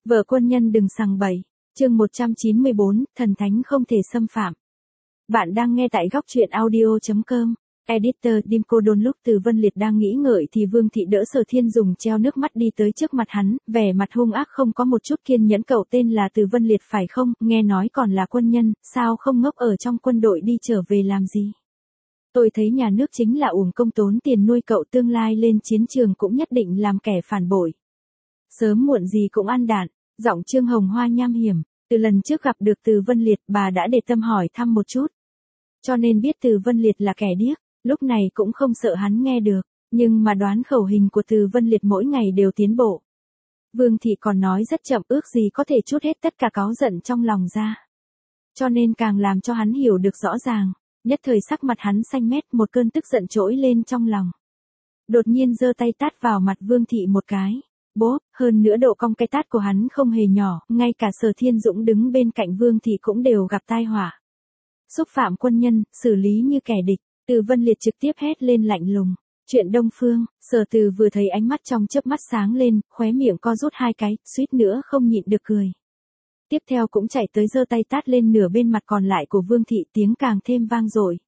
Vợ quân nhân đừng sằng bậy. Chương 194, thần thánh không thể xâm phạm. Bạn đang nghe tại góc truyện audio.com. Editor Dimco Đôn. Lúc Từ Vân Liệt đang nghĩ ngợi thì Vương Thị đỡ Sở Thiên dùng treo nước mắt đi tới trước mặt hắn, vẻ mặt hung ác không có một chút kiên nhẫn. Cậu tên là Từ Vân Liệt phải không? Nghe nói còn là quân nhân, sao không ngốc ở trong quân đội đi trở về làm gì? Tôi thấy nhà nước chính là uổng công tốn tiền nuôi cậu, tương lai lên chiến trường cũng nhất định làm kẻ phản bội. Sớm muộn gì cũng ăn đạn. Giọng Trương Hồng Hoa nham hiểm. Từ lần trước gặp được Từ Vân Liệt, bà đã để tâm hỏi thăm một chút. Cho nên biết Từ Vân Liệt là kẻ điếc, lúc này cũng không sợ hắn nghe được, nhưng mà đoán khẩu hình của Từ Vân Liệt mỗi ngày đều tiến bộ. Vương Thị còn nói rất chậm, ước gì có thể trút hết tất cả cáu giận trong lòng ra. Cho nên càng làm cho hắn hiểu được rõ ràng, nhất thời sắc mặt hắn xanh mét, một cơn tức giận trỗi lên trong lòng. Đột nhiên giơ tay tát vào mặt Vương Thị một cái. Bốp, hơn nữa độ cong cái tát của hắn không hề nhỏ, ngay cả Sở Thiên Dũng đứng bên cạnh Vương Thị cũng đều gặp tai họa. Xúc phạm quân nhân, xử lý như kẻ địch. Từ Vân Liệt trực tiếp hét lên lạnh lùng. Chuyện Đông Phương. Sở Từ vừa thấy ánh mắt trong chớp mắt sáng lên, khóe miệng co rút hai cái, suýt nữa không nhịn được cười. Tiếp theo cũng chạy tới giơ tay tát lên nửa bên mặt còn lại của Vương Thị, tiếng càng thêm vang dội.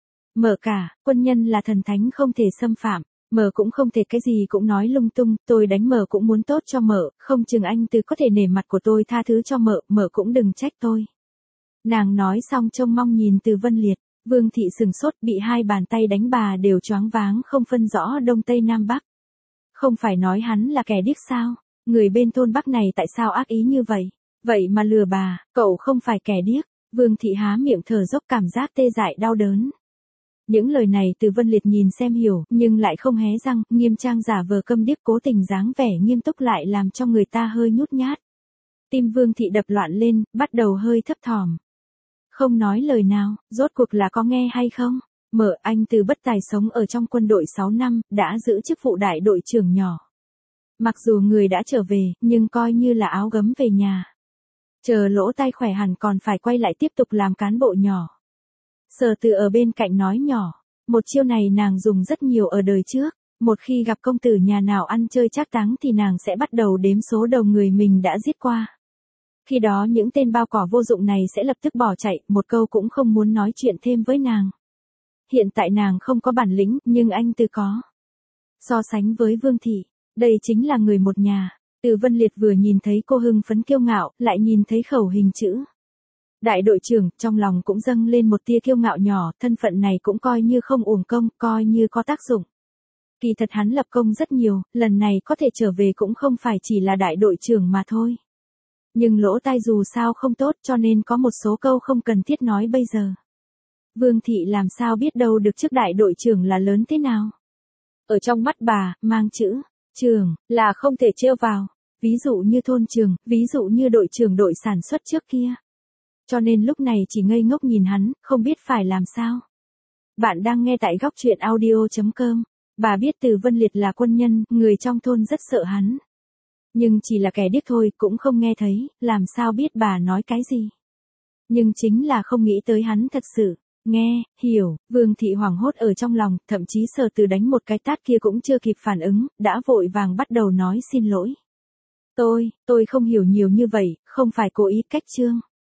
Mở cả, quân nhân là thần thánh không thể xâm phạm. Mở cũng không thể cái gì cũng nói lung tung, tôi đánh Mở cũng muốn tốt cho Mở, không chừng anh Từ có thể nể mặt của tôi tha thứ cho Mở, Mở cũng đừng trách tôi. Nàng nói xong trông mong nhìn Từ Vân Liệt. Vương Thị sừng sốt, bị hai bàn tay đánh bà đều choáng váng không phân rõ đông tây nam bắc. Không phải nói hắn là kẻ điếc sao? Người bên thôn Bắc này tại sao ác ý như vậy? Vậy mà lừa bà, cậu không phải kẻ điếc. Vương Thị há miệng thở dốc, cảm giác tê dại đau đớn. Những lời này Từ Vân Liệt nhìn xem hiểu, nhưng lại không hé răng, nghiêm trang giả vờ câm điếc, cố tình dáng vẻ nghiêm túc lại làm cho người ta hơi nhút nhát. Tim Vương Thị đập loạn lên, bắt đầu hơi thấp thỏm. Không nói lời nào, rốt cuộc là có nghe hay không? Mở, anh Từ bất tài sống ở trong quân đội 6 năm, đã giữ chức vụ đại đội trưởng nhỏ. Mặc dù người đã trở về, nhưng coi như là áo gấm về nhà. Chờ lỗ tai khỏe hẳn còn phải quay lại tiếp tục làm cán bộ nhỏ. Sở Từ ở bên cạnh nói nhỏ, một chiêu này nàng dùng rất nhiều ở đời trước, một khi gặp công tử nhà nào ăn chơi trác táng thì nàng sẽ bắt đầu đếm số đầu người mình đã giết qua. Khi đó những tên bao cỏ vô dụng này sẽ lập tức bỏ chạy, một câu cũng không muốn nói chuyện thêm với nàng. Hiện tại nàng không có bản lĩnh, nhưng anh Từ có. So sánh với Vương Thị, đây chính là người một nhà. Từ Vân Liệt vừa nhìn thấy cô hưng phấn kiêu ngạo, lại nhìn thấy khẩu hình chữ đại đội trưởng, trong lòng cũng dâng lên một tia kiêu ngạo nhỏ, thân phận này cũng coi như không uổng công, coi như có tác dụng. Kỳ thật hắn lập công rất nhiều, lần này có thể trở về cũng không phải chỉ là đại đội trưởng mà thôi. Nhưng lỗ tai dù sao không tốt, cho nên có một số câu không cần thiết nói bây giờ. Vương Thị làm sao biết đâu được chức đại đội trưởng là lớn thế nào. Ở trong mắt bà, mang chữ trường là không thể trêu vào. Ví dụ như thôn trường, ví dụ như đội trưởng đội sản xuất trước kia. Cho nên lúc này chỉ ngây ngốc nhìn hắn, không biết phải làm sao. Bạn đang nghe tại góc truyện audio.com. Bà biết Từ Vân Liệt là quân nhân, người trong thôn rất sợ hắn. Nhưng chỉ là kẻ điếc thôi, cũng không nghe thấy, làm sao biết bà nói cái gì. Nhưng chính là không nghĩ tới hắn thật sự. Nghe, hiểu, Vương Thị hoảng hốt ở trong lòng, thậm chí Sở Từ đánh một cái tát kia cũng chưa kịp phản ứng, đã vội vàng bắt đầu nói xin lỗi. Tôi không hiểu nhiều như vậy, không phải cố ý cách trương.